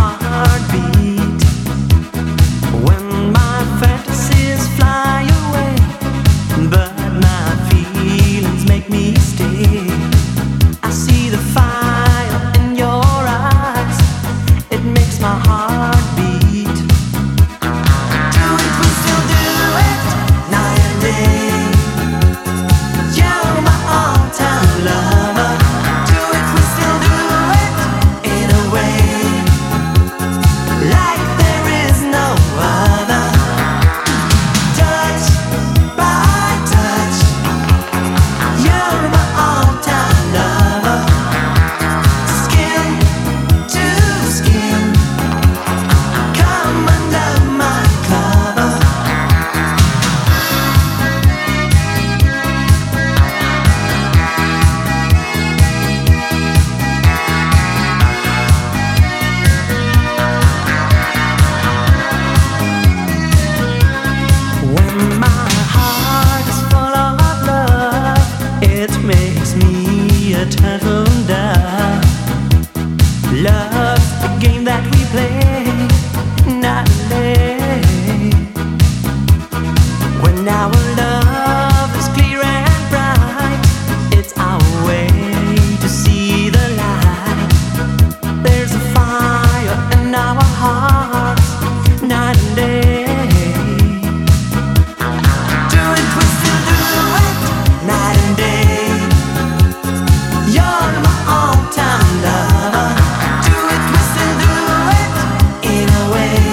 heartbeat. When my fantasies fly away, but my feelings make me stay. I see the fire in your eyes, it makes my heart beat. Do it, we still do it, night and day. You're my all-time lover. Do it, we still do it, in a way, like there is no other. Touch by touch, you're my all-time lover. Skin to skin, come under my cover. When my heart is full of love, it makes me a turtle dove. Love's the game that we play, not day. When our love is clear and bright, it's our way to see the light. There's a fire in our hearts, night and day. Do it, we still do it, night and day. You're my all-time lover. Do it, we still do it, in a way,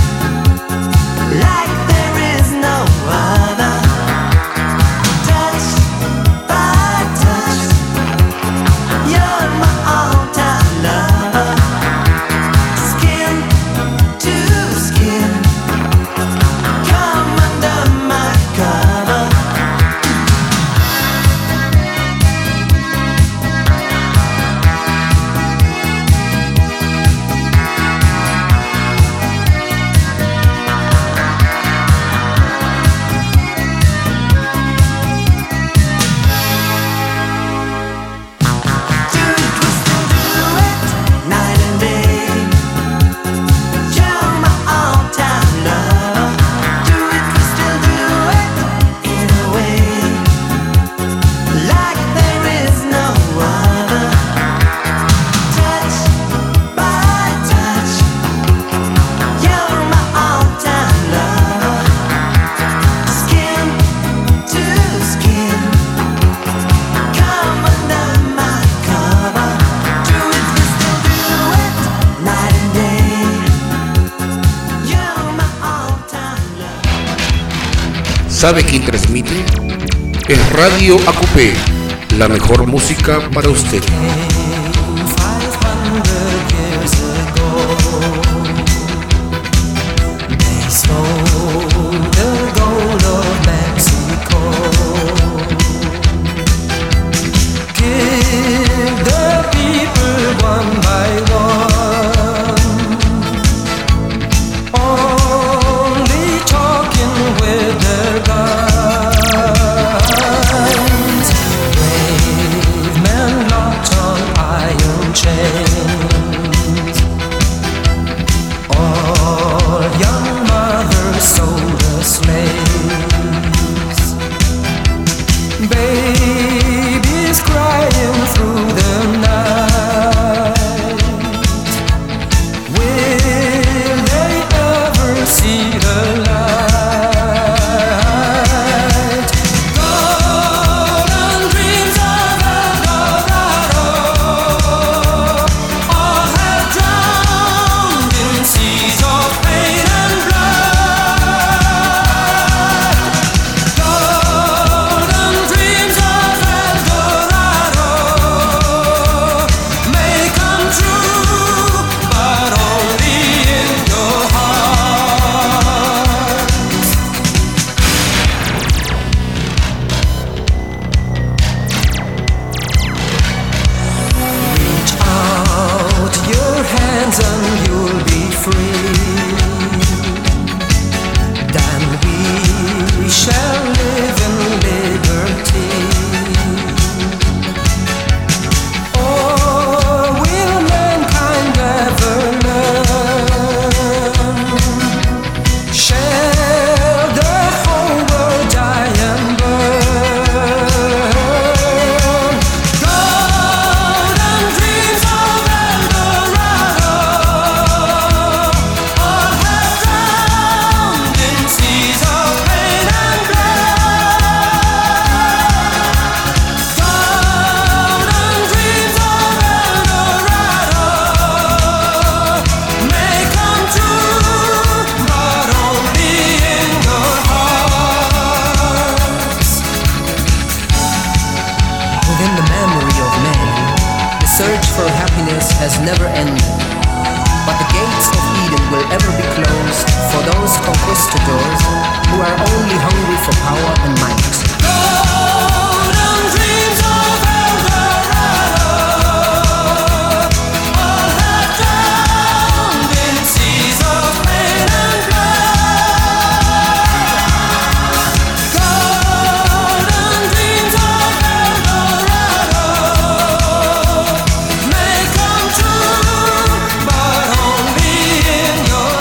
like there is no other. Touch by touch, you're my all-time lover. Skin to skin, come under my cover. Do it, we still do it, night and day. You're my all-time lover. Do it, we still do it, in a way, like there is no other. Touch by touch, you're my all-time lover. Skin to skin, come under my cover. Do it, we still do it, night and day. You're my all-time lover. ¿Sabe quién transmite? Es Radio AQP, la mejor música para usted. 500 years ago, they stole the gold of Mexico. Give the people one by one, only talking with their guns. Brave men knocked on never end. But the gates of Eden will ever be closed for those conquistadors who are only hungry for power and might. Golden dreams of El Dorado, all have drowned in seas of pain and blood. Golden dreams of El Dorado may come true, but only in your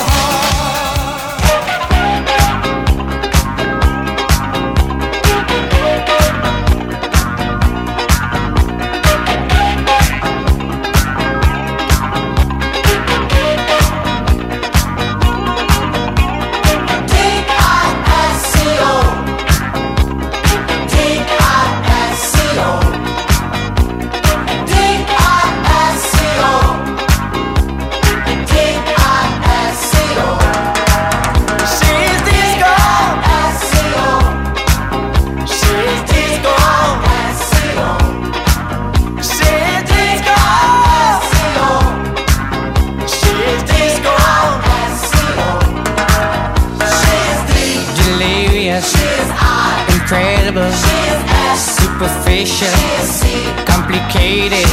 incredible, superficial, complicated.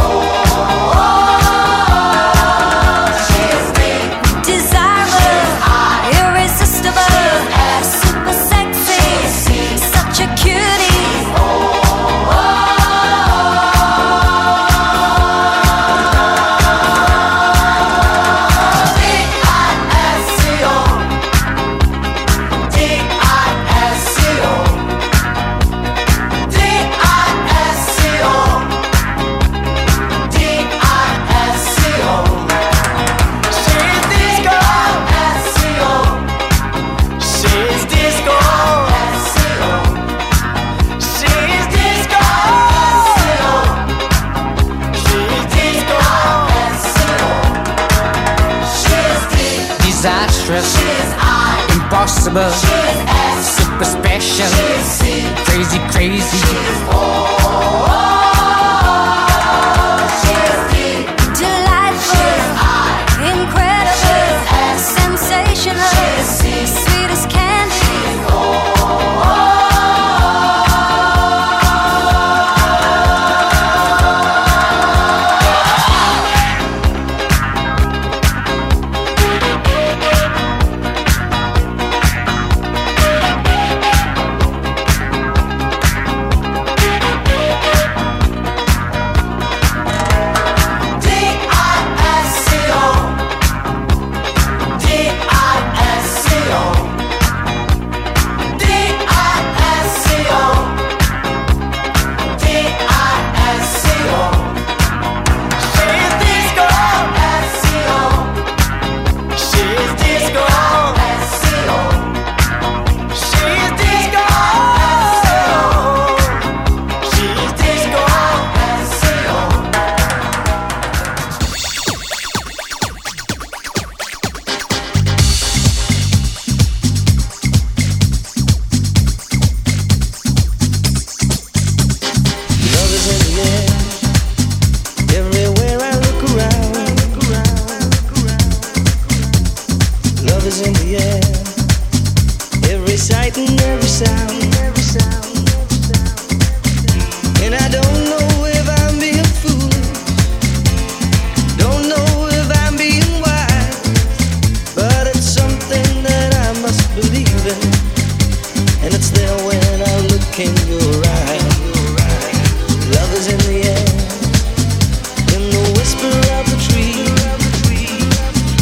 Desirable, irresistible, super sexy, such a cutie. Disastrous, impossible, super special, crazy, crazy. Delightful, incredible, sensational, sweet as candy.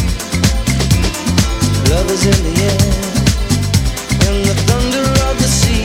Love is in the air, and the thunder of the sea.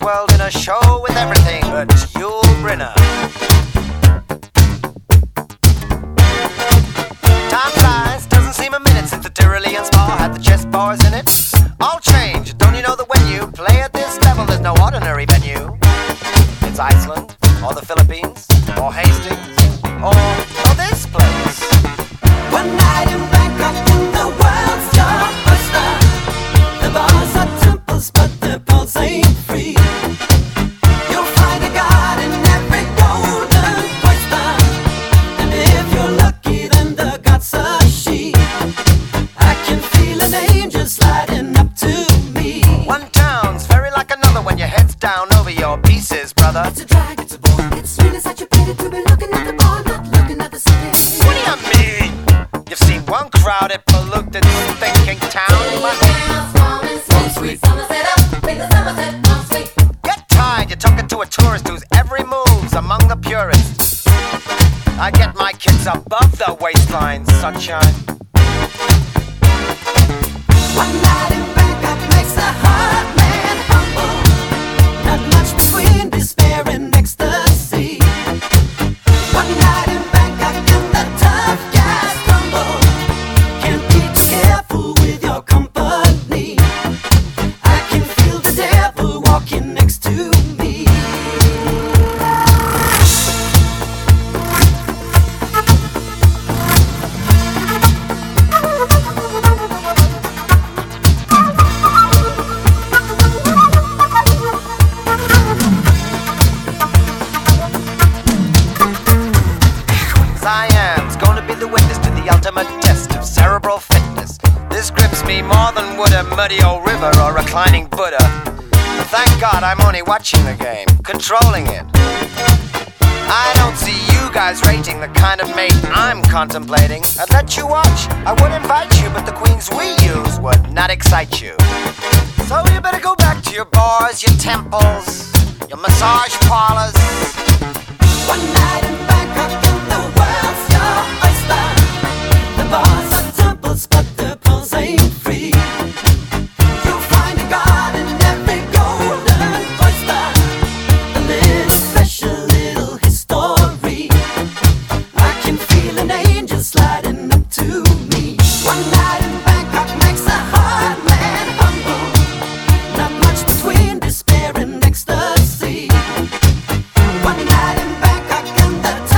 World in a show with everything but Yul Brynner. Time flies, doesn't seem a minute since the Tyrolean Spa had the chess bars in it. All change, don't you know that when you play at this level, there's no ordinary venue? It's Iceland, or the Philippines, or Hastings, or this place. One night in Bangkok in the world's your oyster. The bars are temples, but the pulse ain't free. You'll find a god in every golden oyster, and if you're lucky, then the god's a she. I can feel an angel sliding up to me. One town's very like another when your head's down over your pieces, brother. It's a drag, it's a bore. It's really such a pity to be looking at the bar, not looking at the city. What do you mean? You've seen one crowded, polluted, thinking town. Get tired, you're talking to a tourist whose every move's among the purists. I get my kids above the waistline, sunshine. One night in Bangkok makes a hard man humble. Not much between despair and ecstasy. One night in Bangkok and the tough guys crumble. Can't be too careful with your company. I can feel the devil walking next to me. Siam's gonna be the witness to the ultimate test of cerebral fitness. This grips me more than would a muddy old river or reclining Buddha. But thank God I'm only watching the game, controlling it. I don't see you guys rating the kind of mate I'm contemplating. I'd let you watch, I would invite you, but the queens we use would not excite you. So you better go back to your bars, your temples, your massage parlors. One night in Bangkok and the world's your oyster. The bars are temples, but the pulse ain't free. You'll find a god in every golden oyster. A little special, little history. I can feel an angel sliding up to me. One night in Bangkok makes a hard man humble. Not much between despair and ecstasy. One night in Bangkok and the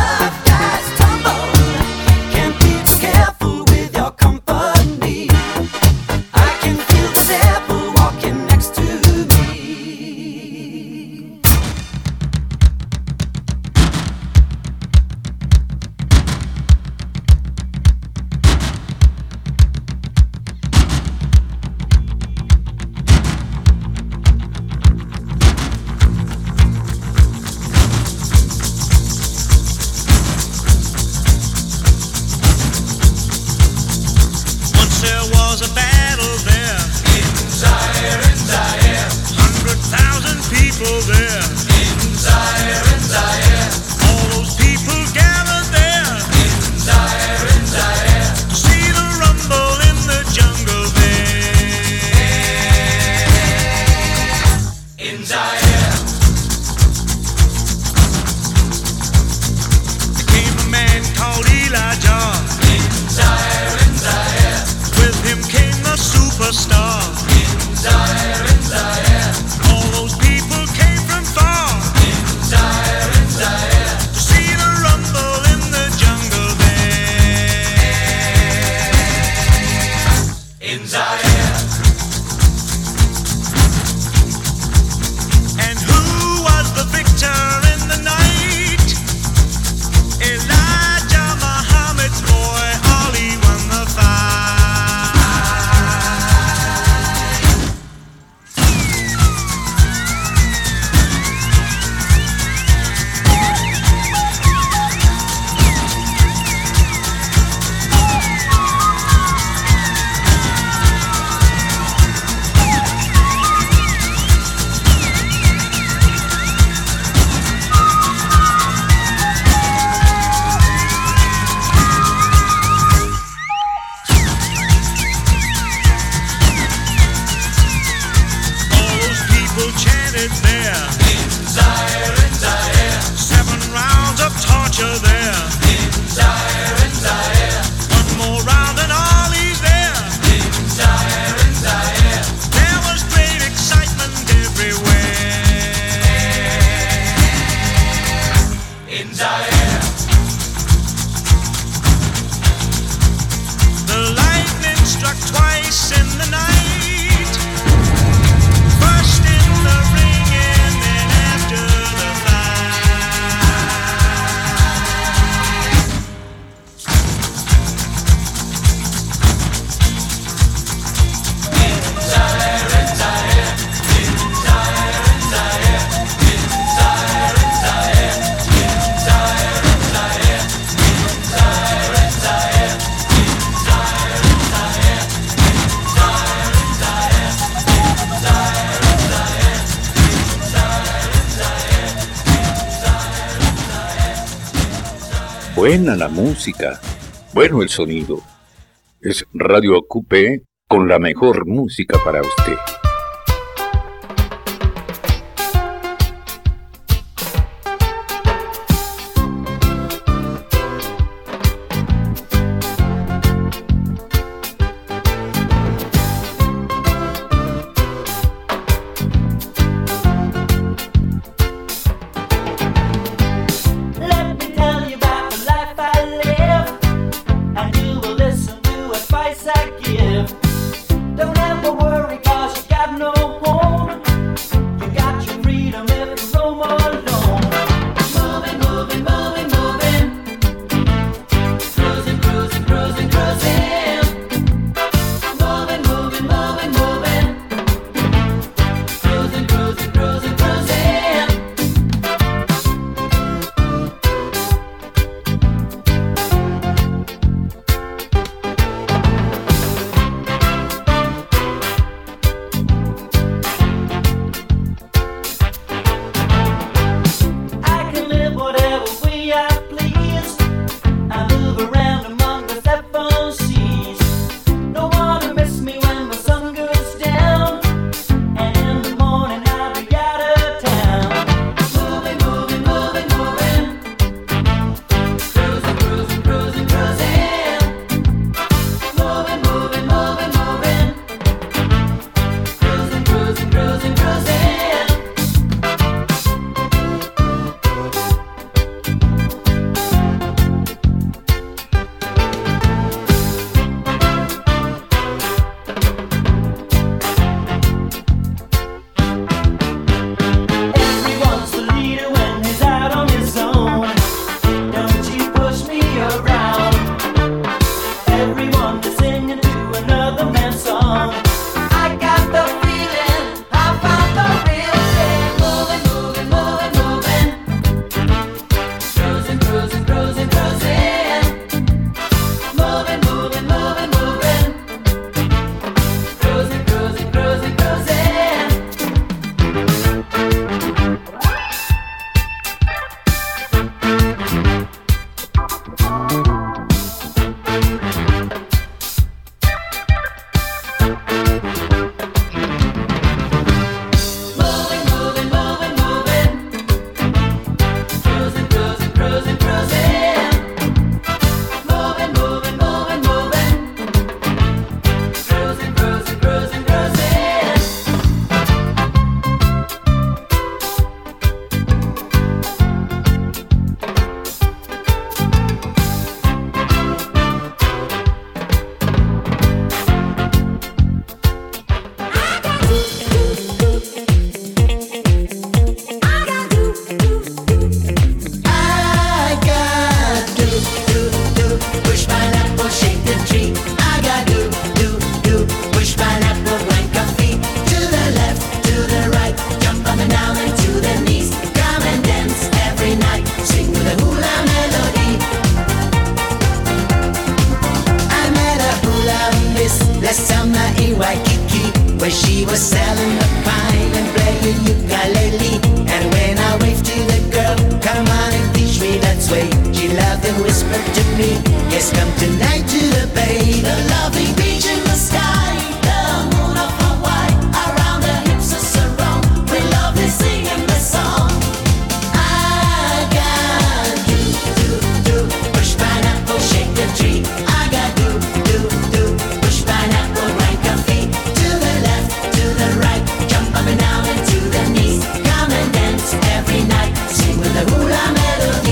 Buena la música, bueno el sonido. Es Radio Coupé con la mejor música para usted.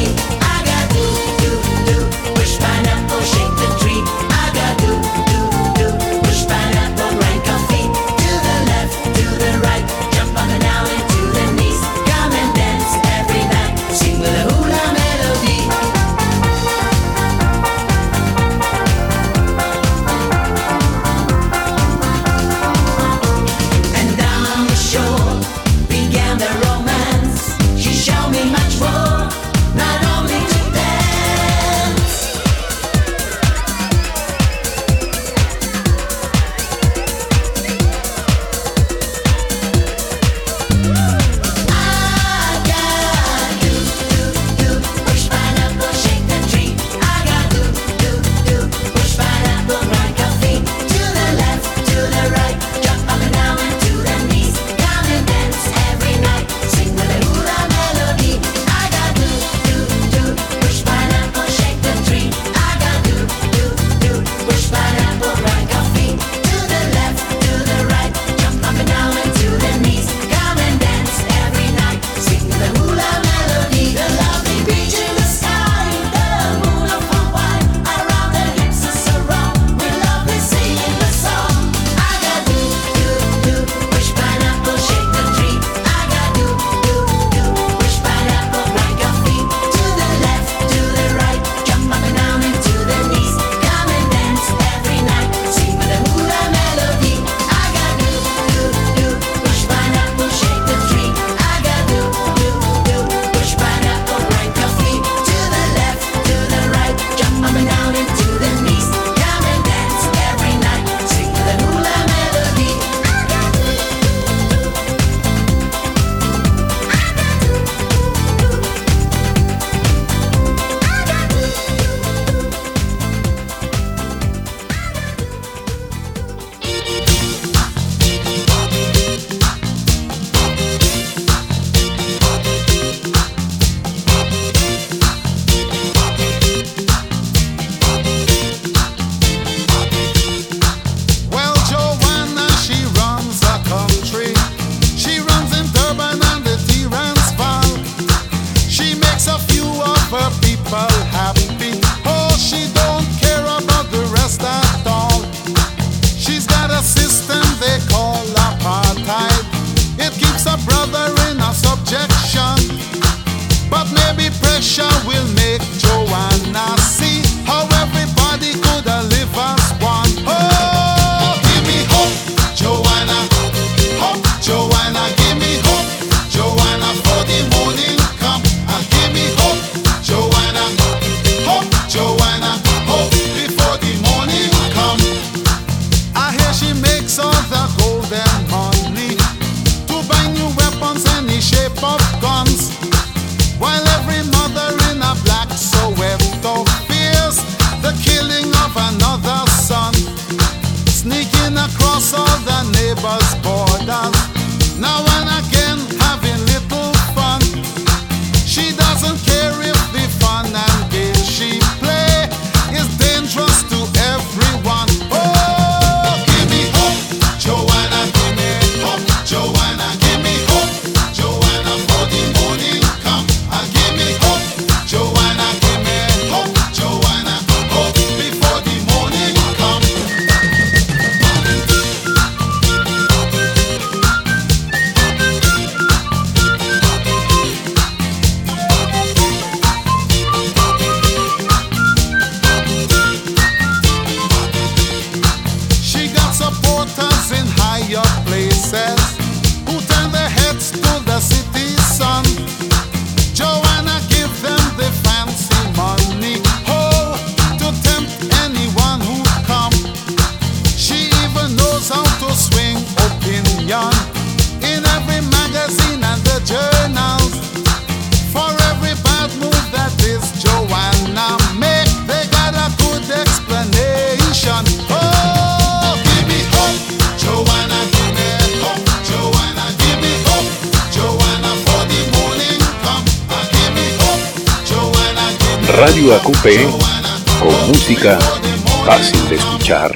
Push pineapple, shake the tree. I got do dreaming of another son, sneaking across all the neighbors' borders. Now and again having little fun. She doesn't care if the fun and game she play is dangerous to everyone. Oh, give me hope, Joanna, give me hope, Joanna, give me hope, Joanna, for the morning come. Give me hope, Joanna, give me hope, Joanna, hope before the morning come. She got supporters in higher places who turn their heads to the city sun. Joanna give them the fancy money, oh, to tempt anyone who come. She even knows how to swing opinion in every magazine and the journals. For every bad move that this Joanna make, they got a good explanation. Oh, give me hope, Joanna, give me hope, Joanna, give me hope, Joanna, for the morning come. Give me hope, Joanna, give me Radio AQP, con música fácil de escuchar.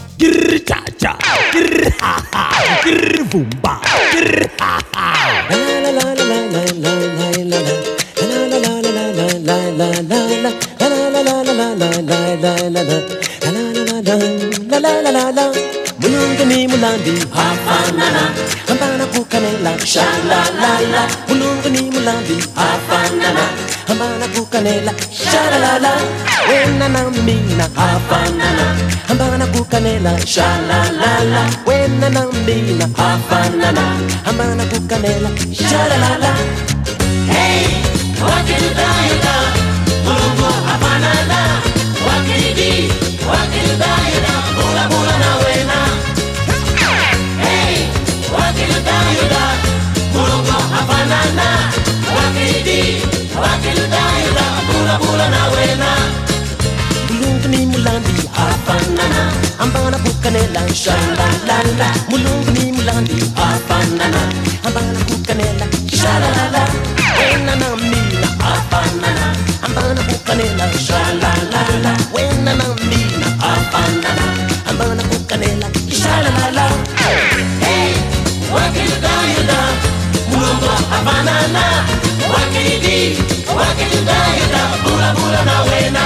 Mulungani mulandi hafanana ambana kukanela shalalala. Mulungani mulandi hafanana ambana kukanela shalalala. Wena na mina hafanana ambana kukanela shalalala. Wena na mina hafanana ambana kukanela shalalala. Hey, wakilidayada mulungu hafanana. Wakilidi, wakilidayada bula bula na wena. Hey, wakilidayada mulungu hafanana. Wakilidi, wakilidayada bula bula na wena. Mulungu ni mulandi hafanana ambana kukanela shalalala. Mulungu ni mulandi hafanana ambana kukanela shalalala. Wena na mina hafanana ambana kukanela shalalala. Wena na mina hafanana ambana kukanela shalalala. Hey, wakilidayada mulungu hafanana. Wakilidi, wakilidayada bula bula na wena.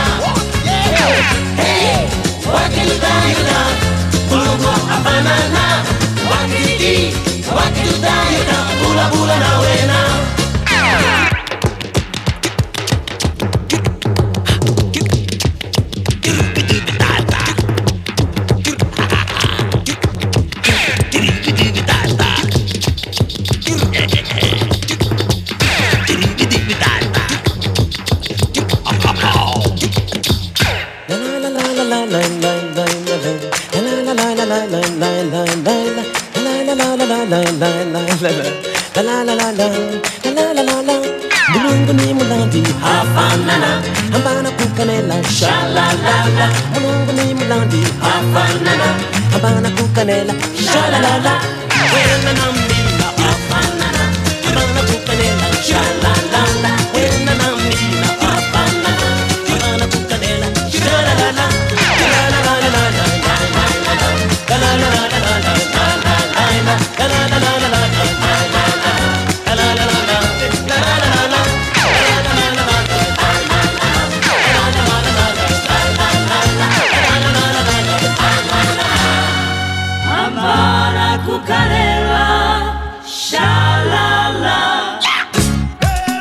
Hey, wakilidayada mulungu hafanana. Wakilidi, wakilidayada bula bula na wena. Mulungu ni mulandi hafanana ambana kukanela shalalala. Mulungu ni mulandi hafanana ambana kukanela shalalala. Wena na mina hafanana ambana kukanela shalalala. Wena na mina hafanana ambana kukanela shalalala. Ambana kukanela shalala.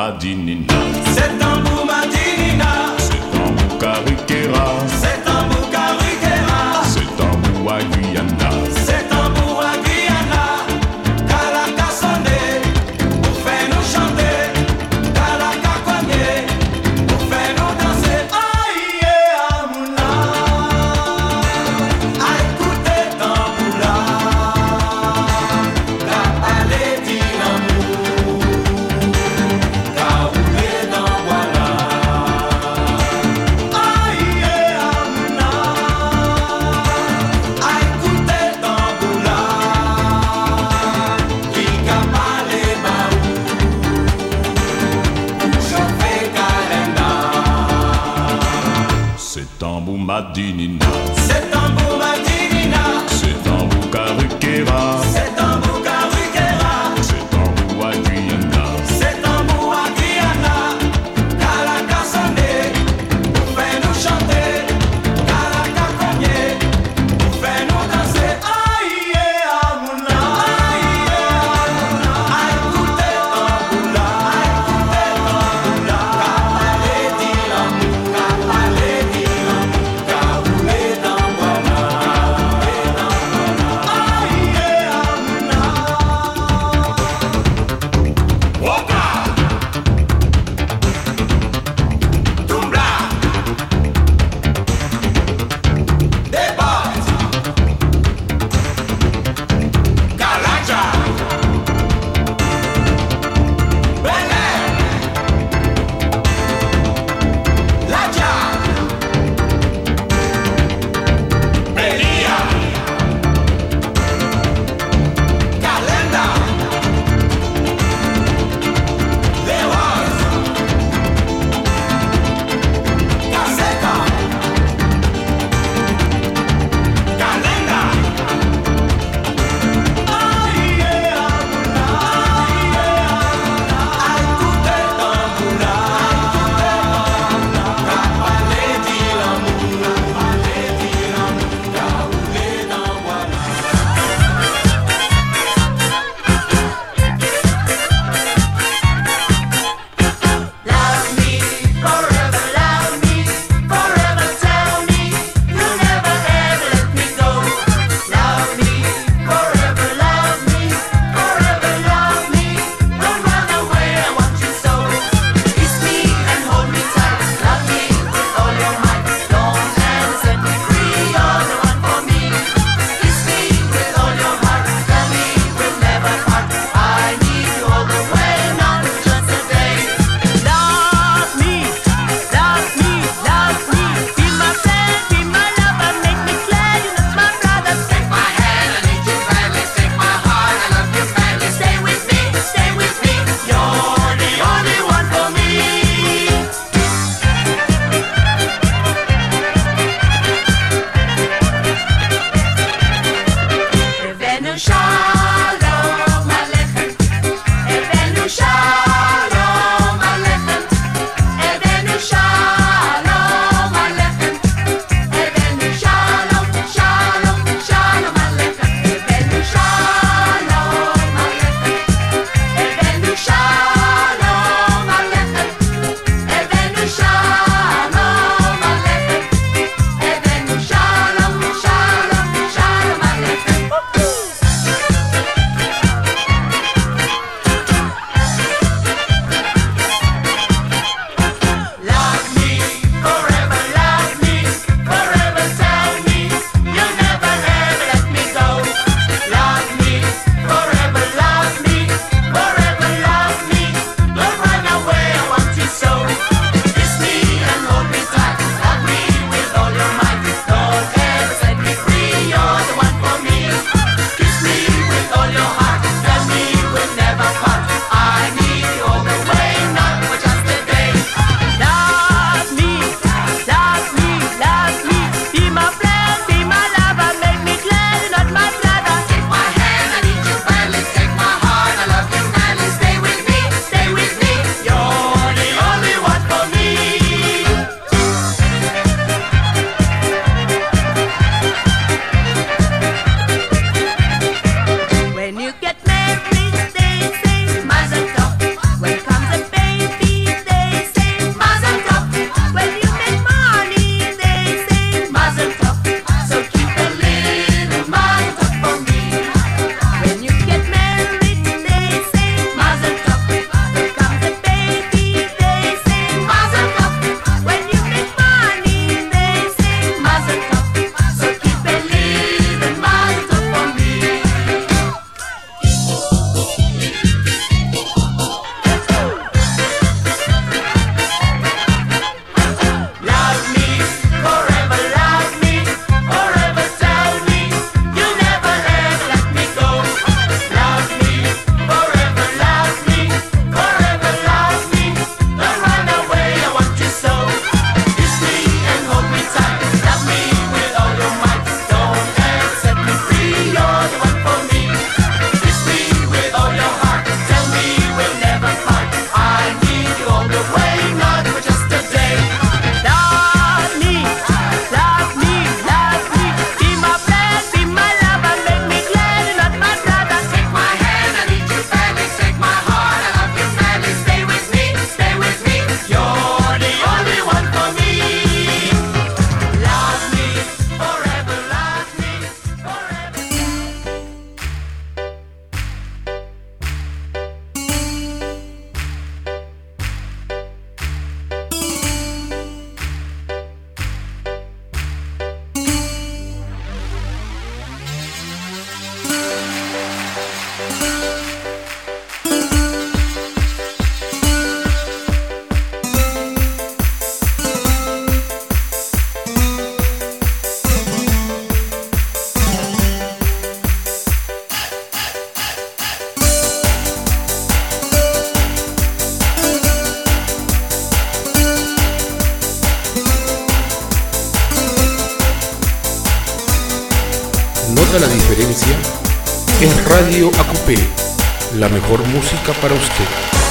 Madinina. C'est tambour Madinina. C'est tambour Karikera. C'est tambour Karikera. C'est tambour à Guyana. C'est tambour à Guyana. Kalaka sonné, pour faire nous chanter. Kalaka cogné, pour faire nous danser. Aïe, Amouna. A écouter tambour là. Qu'a parlé dit l'amour. Qu'a roulé dans voilà. Aïe, Amouna. A écouter tambour là. Qui qu'a parlé baou. Chauffer calenda. C'est tambour Madinina. C'est tambour Madinina. C'est tambour Karikera. C'est tambour Karikera. C'est tambour à Guyana. C'est tambour à Guyana. Kalaka sonné, pour faire nous chanter. Kalaka cogné, pour faire nous danser. Aïe, Amouna. Aïe, Amouna. A écouter tambour là. A écouter tambour là. Qu'a parlé dit l'amour. Qu'a parlé dit l'amour. Qu'a roulé dans voilà. Aïe, Amouna. haga la diferencia es Radio AQP, la mejor música para usted.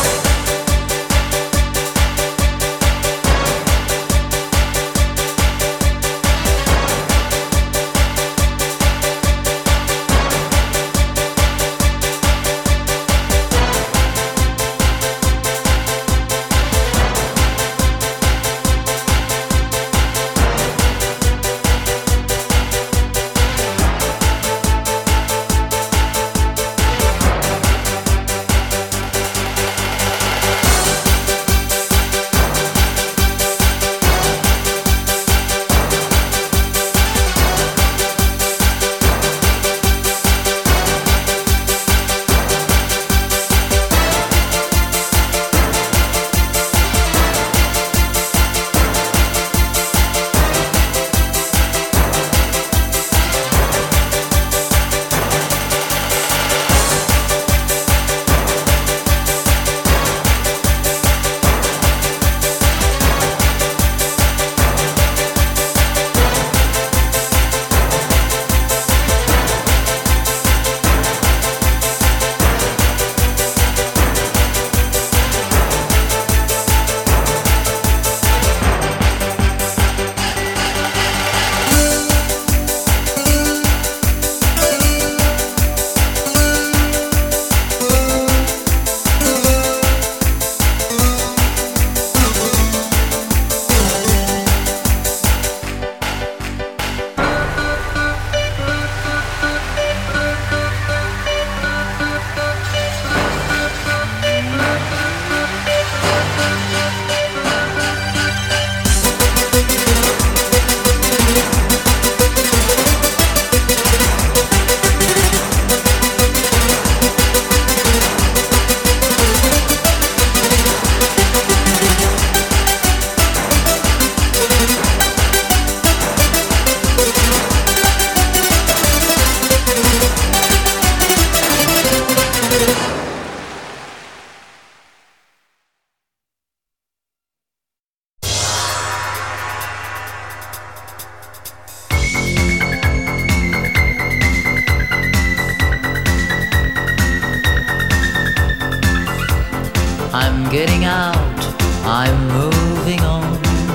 getting out, I'm moving on.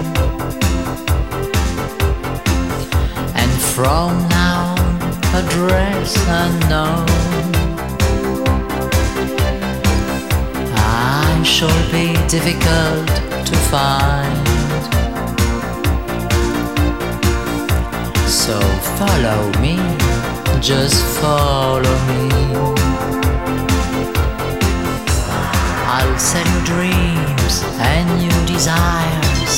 And from now, address unknown, I shall be difficult to find. So follow me, just follow me. I'll sell you dreams and new desires.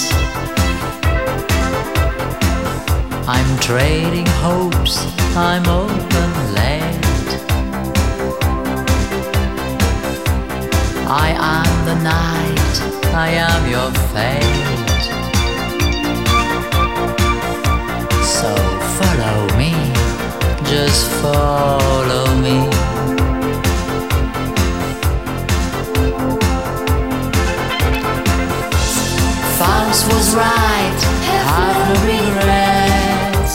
I'm trading hopes, I'm open-led. I am the night, I am your fate. So follow me, just follow me. Faust was right, have no regrets.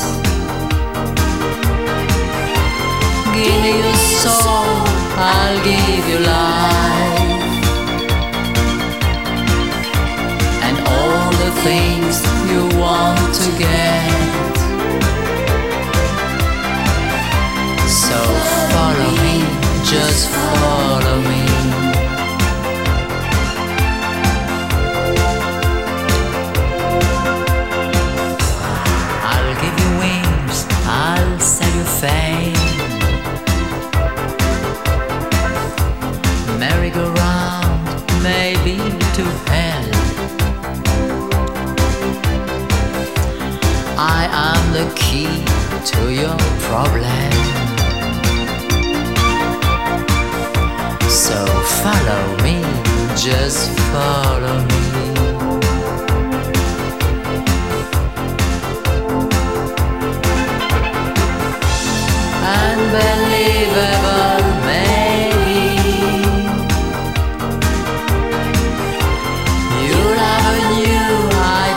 Give me your soul, I'll give you life. And all the things you want to get. So follow me, just follow me. I'll give you wings, I'll sell you fame. Merry-go-round, maybe to hell. I am the key to your problem. So follow me, just follow me. Unbelievable, maybe. You'll have a new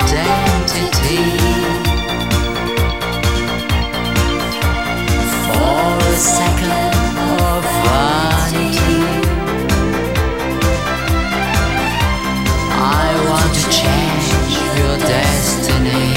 identity. For a second of vanity. I want to change your destiny.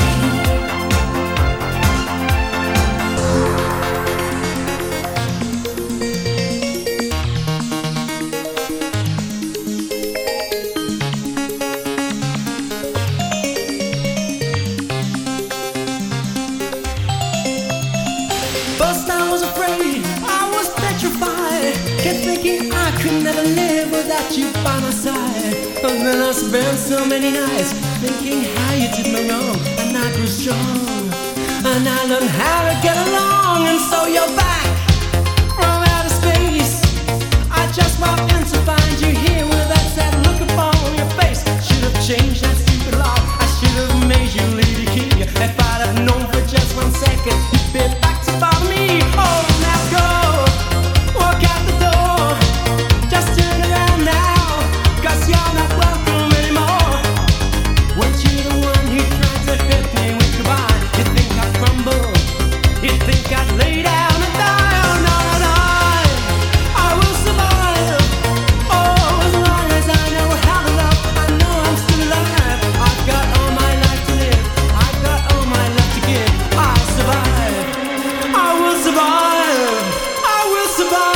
First I was afraid, I was petrified, kept thinking I could never live without you by my side. And then I spent so many nights thinking how you did me wrong, and I grew strong, and I learned how to get along. And so you're back from outer space. I just walked in to find you here with that sad look upon your face. Should have changed that stupid law, I should have made you leave the key. If I'd have known for just 1 second you'd be back to follow me. Oh, now go, walk out the door, just turn around now, 'cause you're not welcome anymore. Weren't you the one who tried to hit me with goodbye? You think I'd crumble? You think I'd lay down and die? Oh, no, no, no, I will survive. Oh, as long as I know how to love, I know I'm still alive. I've got all my life to live, I've got all my love to give. I'll survive, I will survive, I will survive.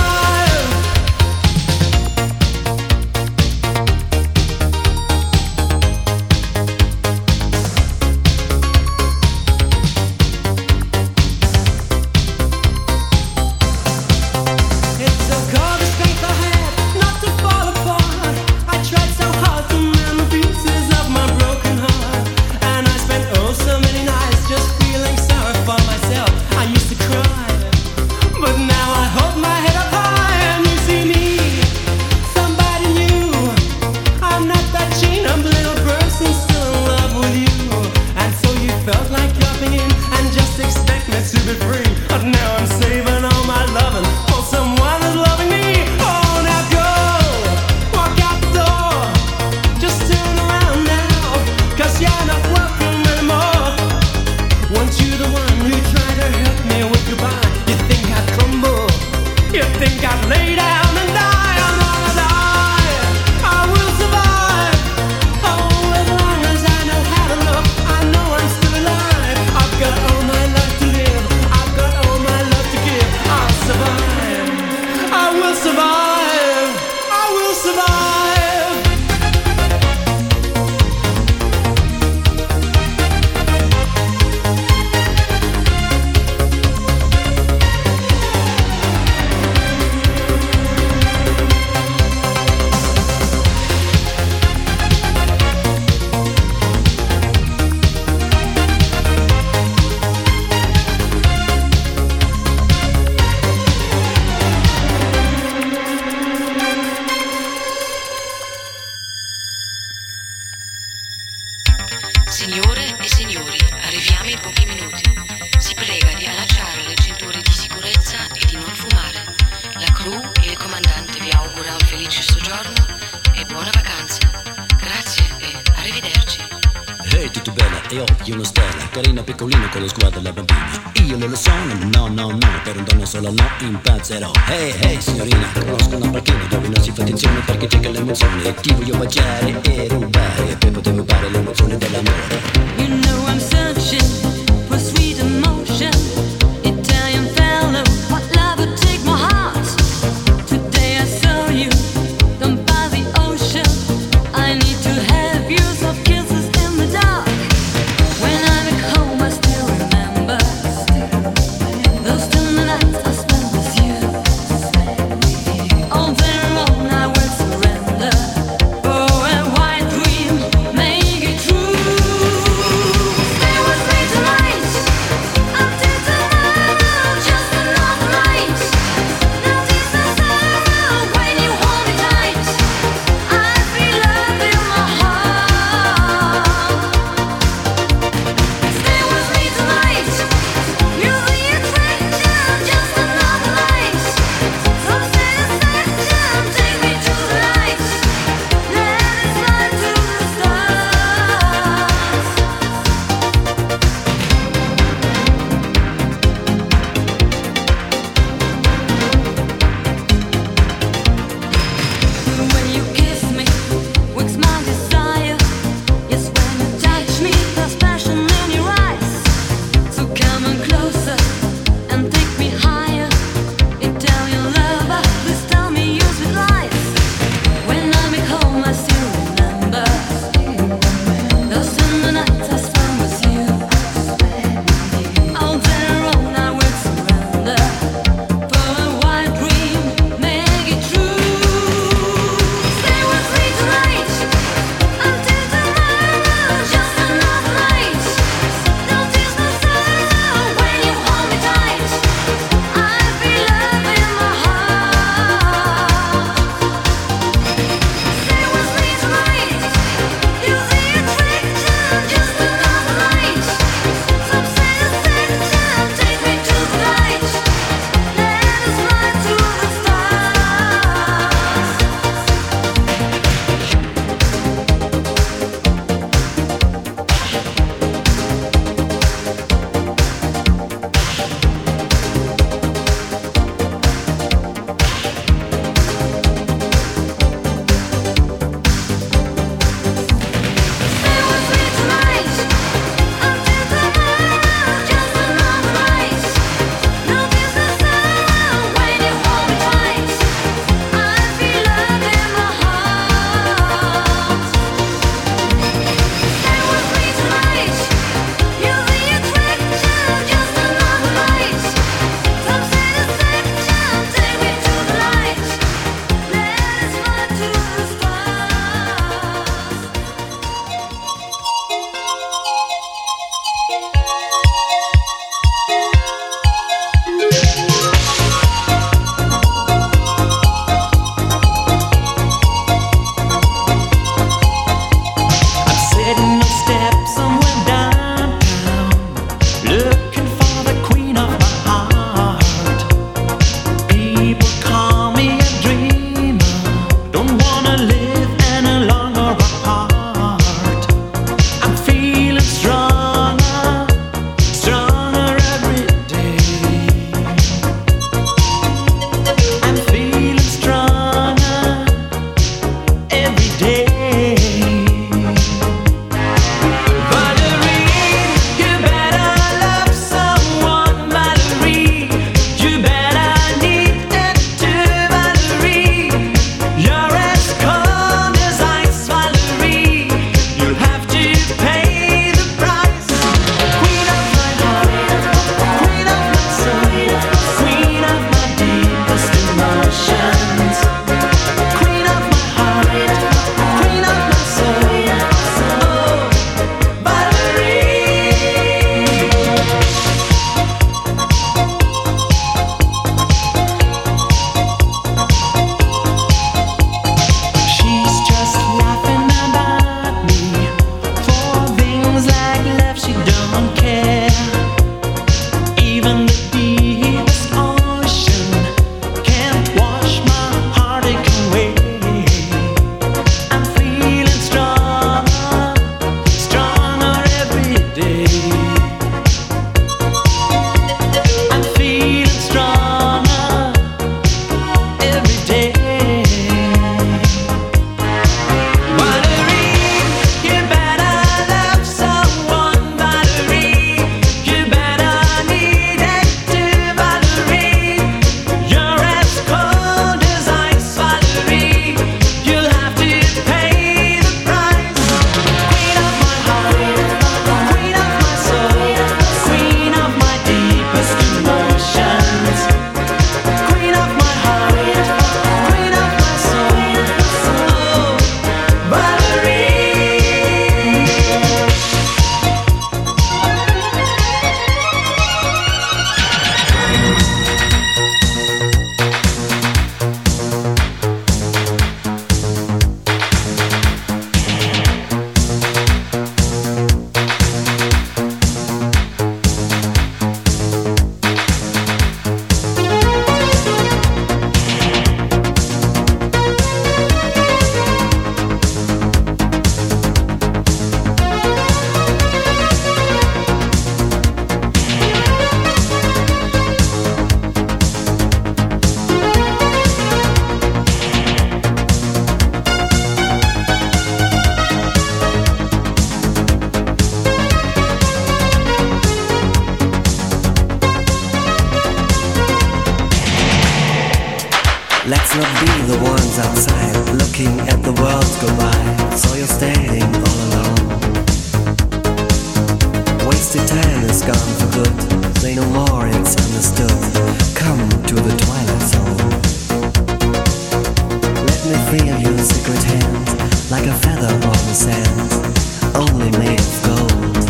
It took all the strength I had not to fall apart. I tried so hard to mend the pieces of my broken heart, and I spent oh so many nights just feeling sorry for myself. I used to cry, but now I hold my head up high, and you see me, somebody new. I'm not that chained up little person still in love with you. And so you felt like dropping in and just expect me to be free. But now I'm saving all my loving for someone who's loving me. Oh, now go, walk out the door, just turn around now, 'cause you're not welcome anymore. Weren't you the one who tried to help me with goodbye? You think I'd crumble? You think I'd lay down and die? I'm gonna die, I will survive. Oh, as long as I know how to love, I know I'm still alive. I've got all my life to live, I've got all my love to give. I'll survive, I will survive, I will survive. Signore e signori, arriviamo in pochi minuti. Si prega di allacciare le cinture di sicurezza e di non fumare. La crew e il comandante vi augura un felice soggiorno e buona vacanza. Grazie e arrivederci. Ehi, tutto bella, e occhio una stella, carina piccolina con lo sguardo alla bambina. Io non lo so, no, no, no, per un donne solo no, impazzerò. Ehi, ehi, signorina, conosco una parchina dove non si fa attenzione perché c'è che l'emozione. E ti voglio baciare e rubare, e poi potevo rubare l'emozione dell'amore. You know I'm searching for sweet emotion. Italian fellow, what love would take my heart. Today I saw you down by the ocean. I need to have you soft kisses in the dark. When I'm at home I still remember those tender nights I spent with you. All day long I will surrender. Oh, a white dream, make it true. Stay with me tonight. Let's not be the ones outside looking at the world go by. So you're standing all alone. Wasted time is gone for good. Say no more, it's understood. Come to the twilight zone. Let me feel your secret hand, like a feather on the sand, only made of gold.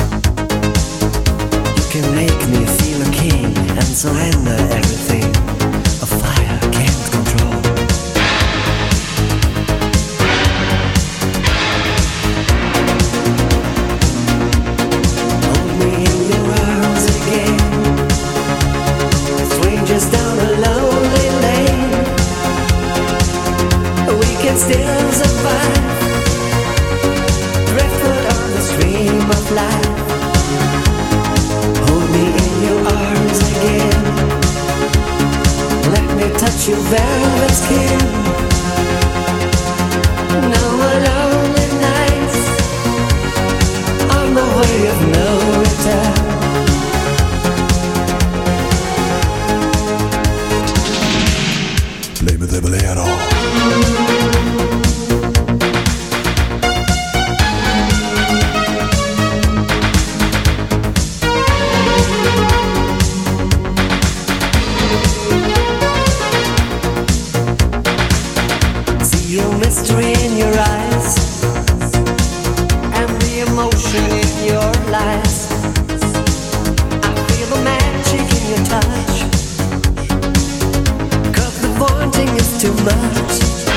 You can make me feel a king and surrender everything a fire can't control. Hold me in your arms again. Strangers down a lonely lane. We can still survive. Driftwood on the stream of life. Hold me in your arms again. Let me touch your velvet skin. No more lonely nights on the way of no return. Play the bolero. Mystery in your eyes and the emotion in your lies. I feel the magic in your touch, 'cause the wanting is too much.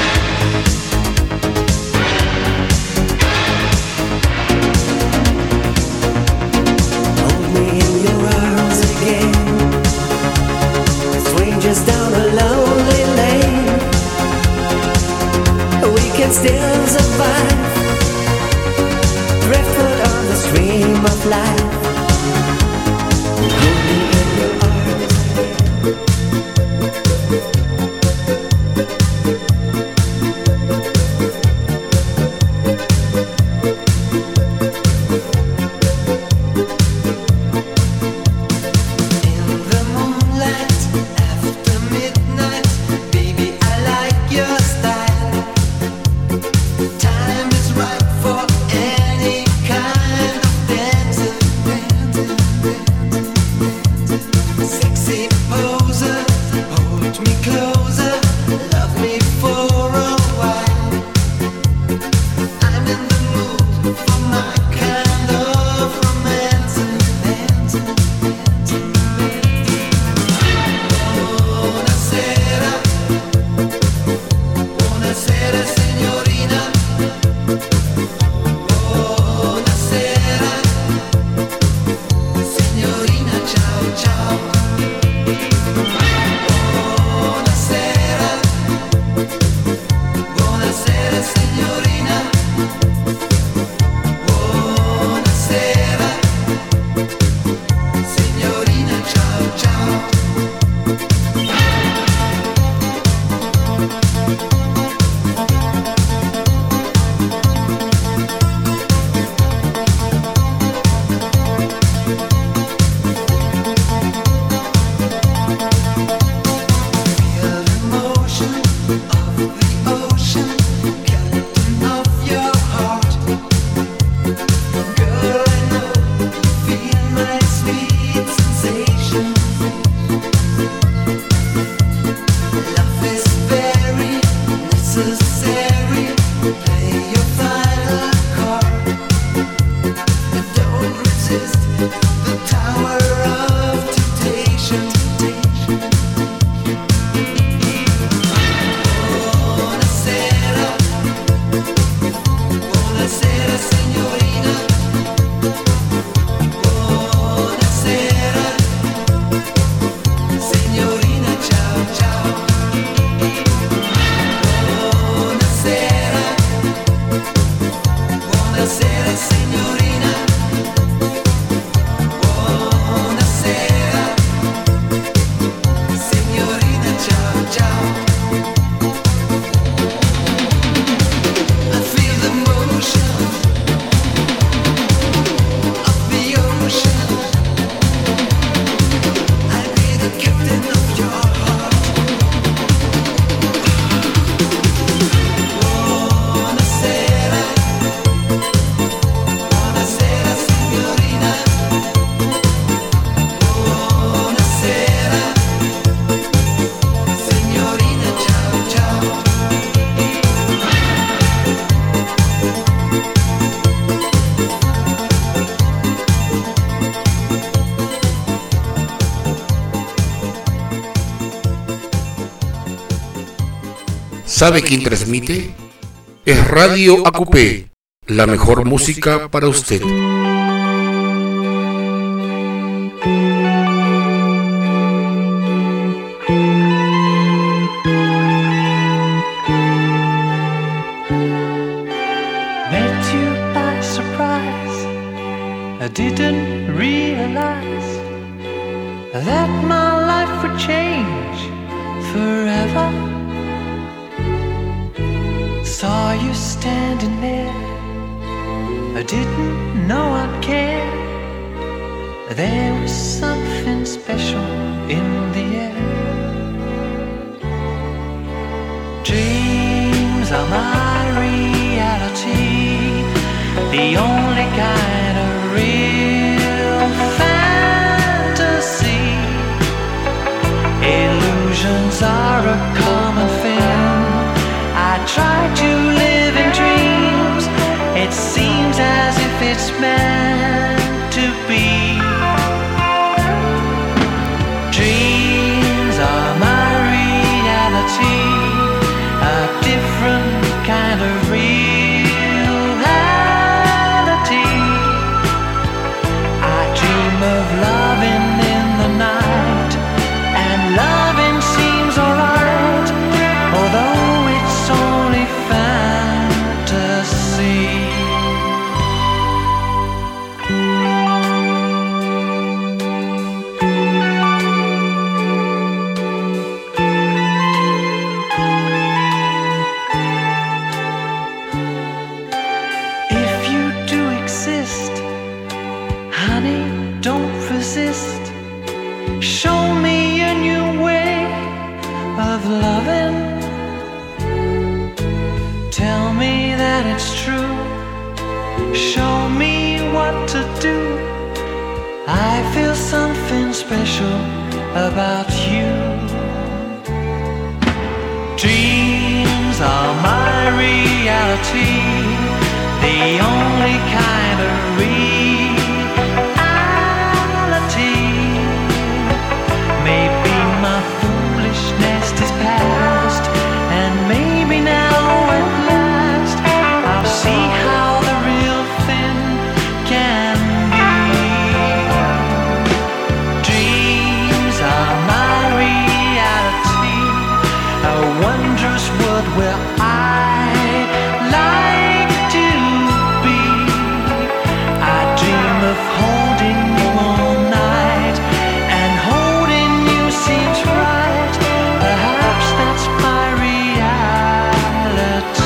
Hold me in your arms again. Strangers down a lonely lane. We can still survive. Driftwood on the stream of life. Hold me in your arms. In the moonlight after midnight, baby, I like your style. Time is right for any kind of dancing. Sexy poser, hold me closer, love me for a while. I'm in the mood for my kind of romance. Buonasera, buonasera signorina. Buonasera, signorina, ciao ciao. Buonasera. ¿Sabe quién transmite? Es Radio AQP, la mejor música para usted. Met you by surprise. I didn't realize that my life would change forever. Saw you standing there. I didn't know I'd care. There was something special in the air. Dreams are my reality, the only kind of real fantasy. Illusions are a common thing. I try to live in dreams. It seems as if it's meant to be. Dreams are my reality, a different kind of reality. I dream of loving in the night, and loving seems alright, although it's only fantasy. Show me a new way of loving. Tell me that it's true. Show me what to do. I feel something special about you. Dreams are my reality, the only kind of reality. Maybe my foolishness is past, and maybe now at last I'll see how the real thing can be. Dreams are my reality, a wondrous world where I like to be. I dream of holding you all night, and holding you seems right. Perhaps that's my reality.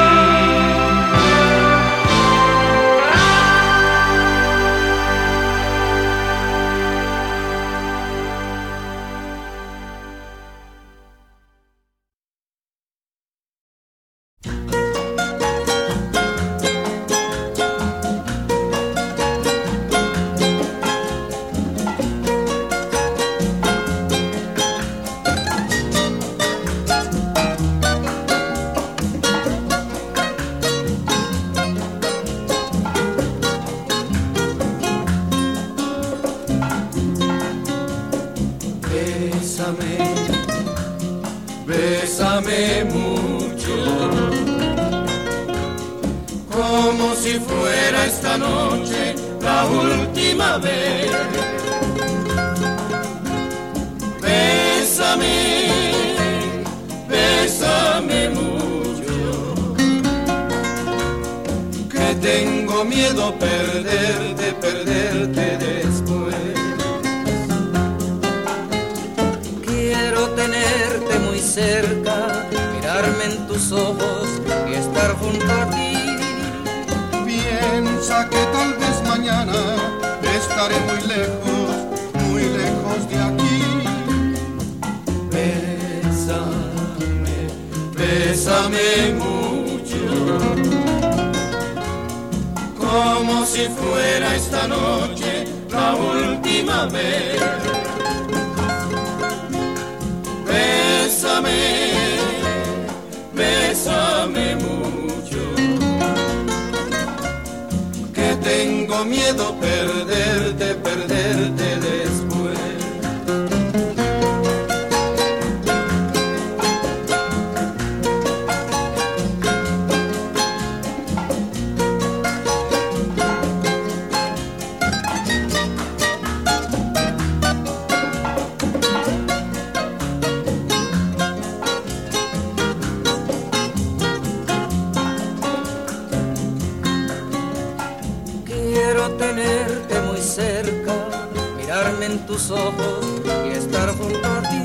Bésame mucho, como si fuera esta noche la última vez. Bésame, bésame mucho, que tengo miedo perderte, perderte después. Quiero tenerte muy cerca, mirarme en tus ojos y estar junto a ti. Piensa que tal vez mañana estaré muy lejos de aquí. Bésame, bésame mucho, como si fuera esta noche la última vez. Bésame, bésame mucho, que tengo miedo perderte, perderte después. tus ojos y estar junto a ti.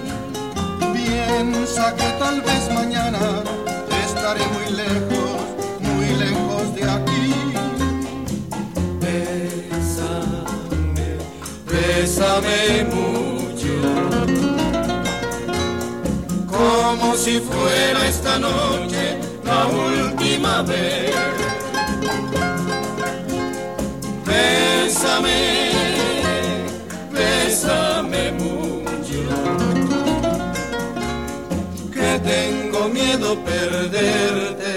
Piensa que tal vez mañana estaré muy lejos de aquí. Bésame mucho, como si fuera esta noche la última vez. Bésame mucho, que tengo miedo perderte.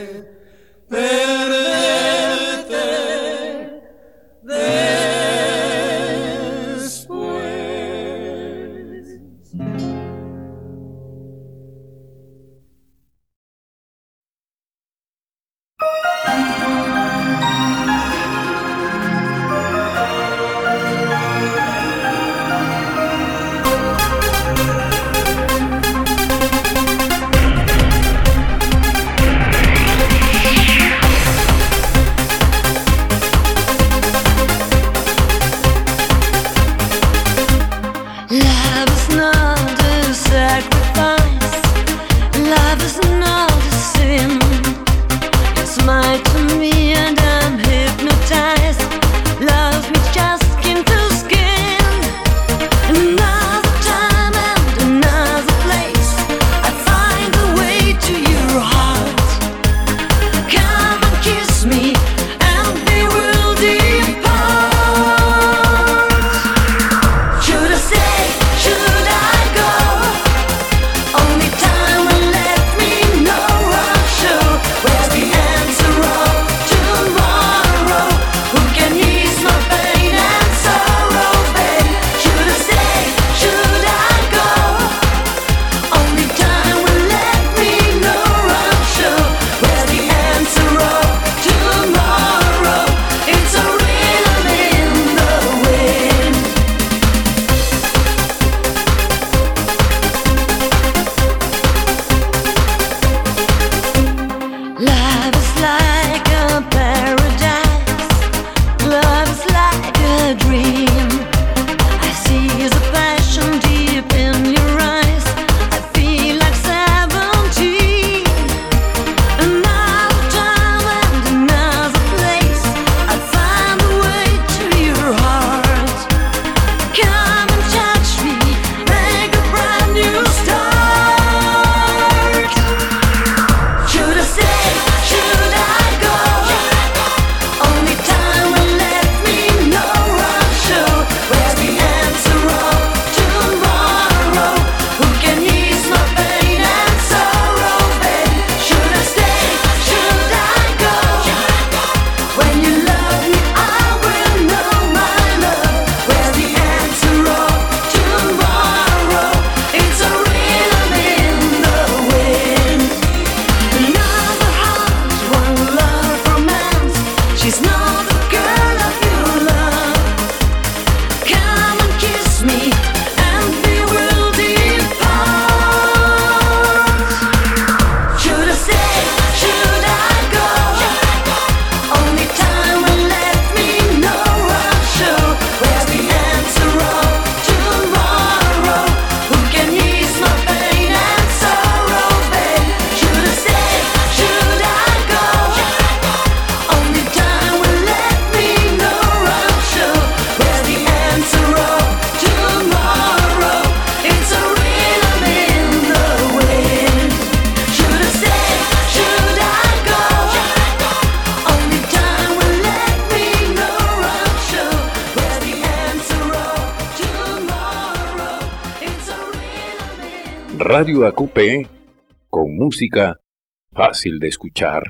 Radio AQP, con música fácil de escuchar.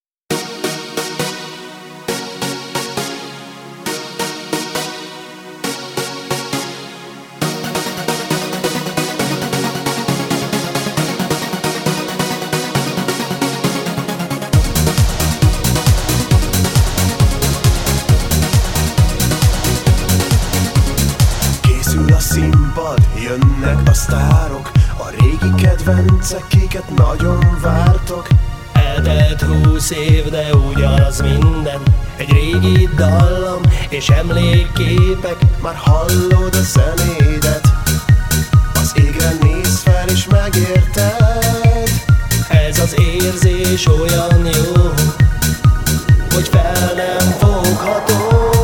Készül a színpad, jönnek a sztárok, a régi kedvencek, kiket nagyon vártok. Eltelt 20 év, de ugyanaz minden. Egy régi dallam, és emlékképek. Már hallod a zenédet, az égre nézz fel és megérted. Ez az érzés olyan jó, hogy fel nem fogható.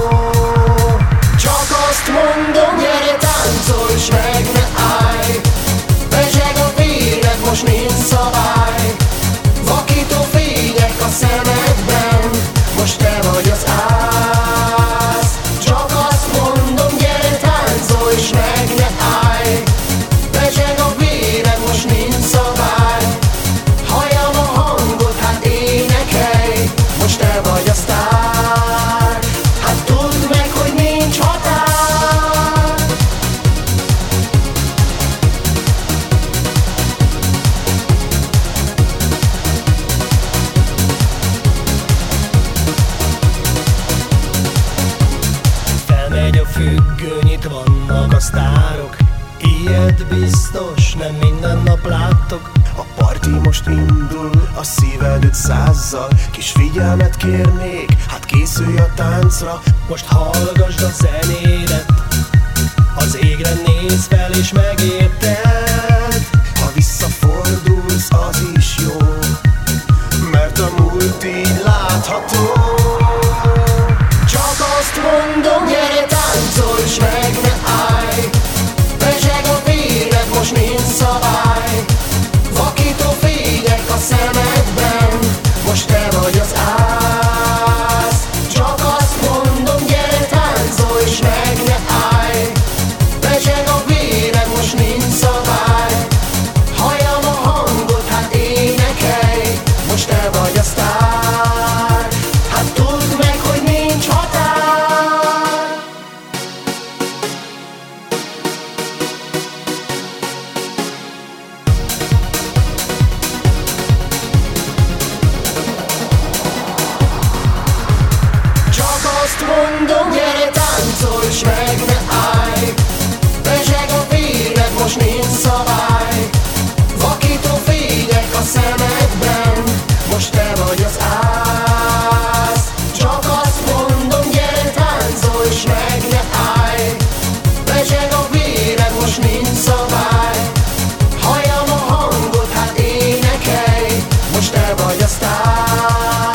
Csak azt mondom, gyere táncolj, s meg ne állj. Bezseg a véred, most nincs szabály. Vakító fények a szemedben, most te vagy az ász. Csak azt mondom, gyere táncolj, s meg ne állj. Bezseg a véred, most nincs szabály. Halljam a hangot, hát énekelj, most te vagy a sztár. Hát tudd meg, hogy nincs határ. Felmegy a függöny, itt vannak a sztárok. Ilyet biztos nem minden nap láttok. A parti most indul, a szíved 500-zal. Kis figyelmet kérnék, hát készülj a táncra. Most hallgasd a zenédet, az égre nézz fel és megérted. Ha visszafordulsz, az is jó, mert a múlt így látható. Csak azt mondom, gyere táncolj, s meg ne állj. Bezseg a véred, most nincs szabály. Vakító fények a szemedben, most te vagy az ász. Csak azt mondom, gyere táncolj, s meg ne állj. Bezseg a véred, most nincs szabály. Halljam a hangot, hát énekelj, most te vagy a sztár. Hát tudd meg, hogy nincs határ. Csak azt mondom, gyere táncolj, s meg ne állj. Bezseg a véred, most nincs szabály. Vakító fények a szemedben, most te vagy az ász. Csak azt mondom, gyere táncolj, s meg ne állj. Bezseg a véred, most nincs szabály. Halljam a hangot, hát énekelj, most te vagy a sztár. Hát tudd meg, hogy nincs határ. Csak azt mondom, gyere táncolj, s meg ne állj. Bezseg a véred, most nincs szabály. Vakító fények a szemedben, most te vagy az ász. Csak azt mondom, gyere táncolj, s meg ne állj. Bezseg a véred, most nincs szabály. Halljam a hangot, hát énekelj, most te vagy a sztár.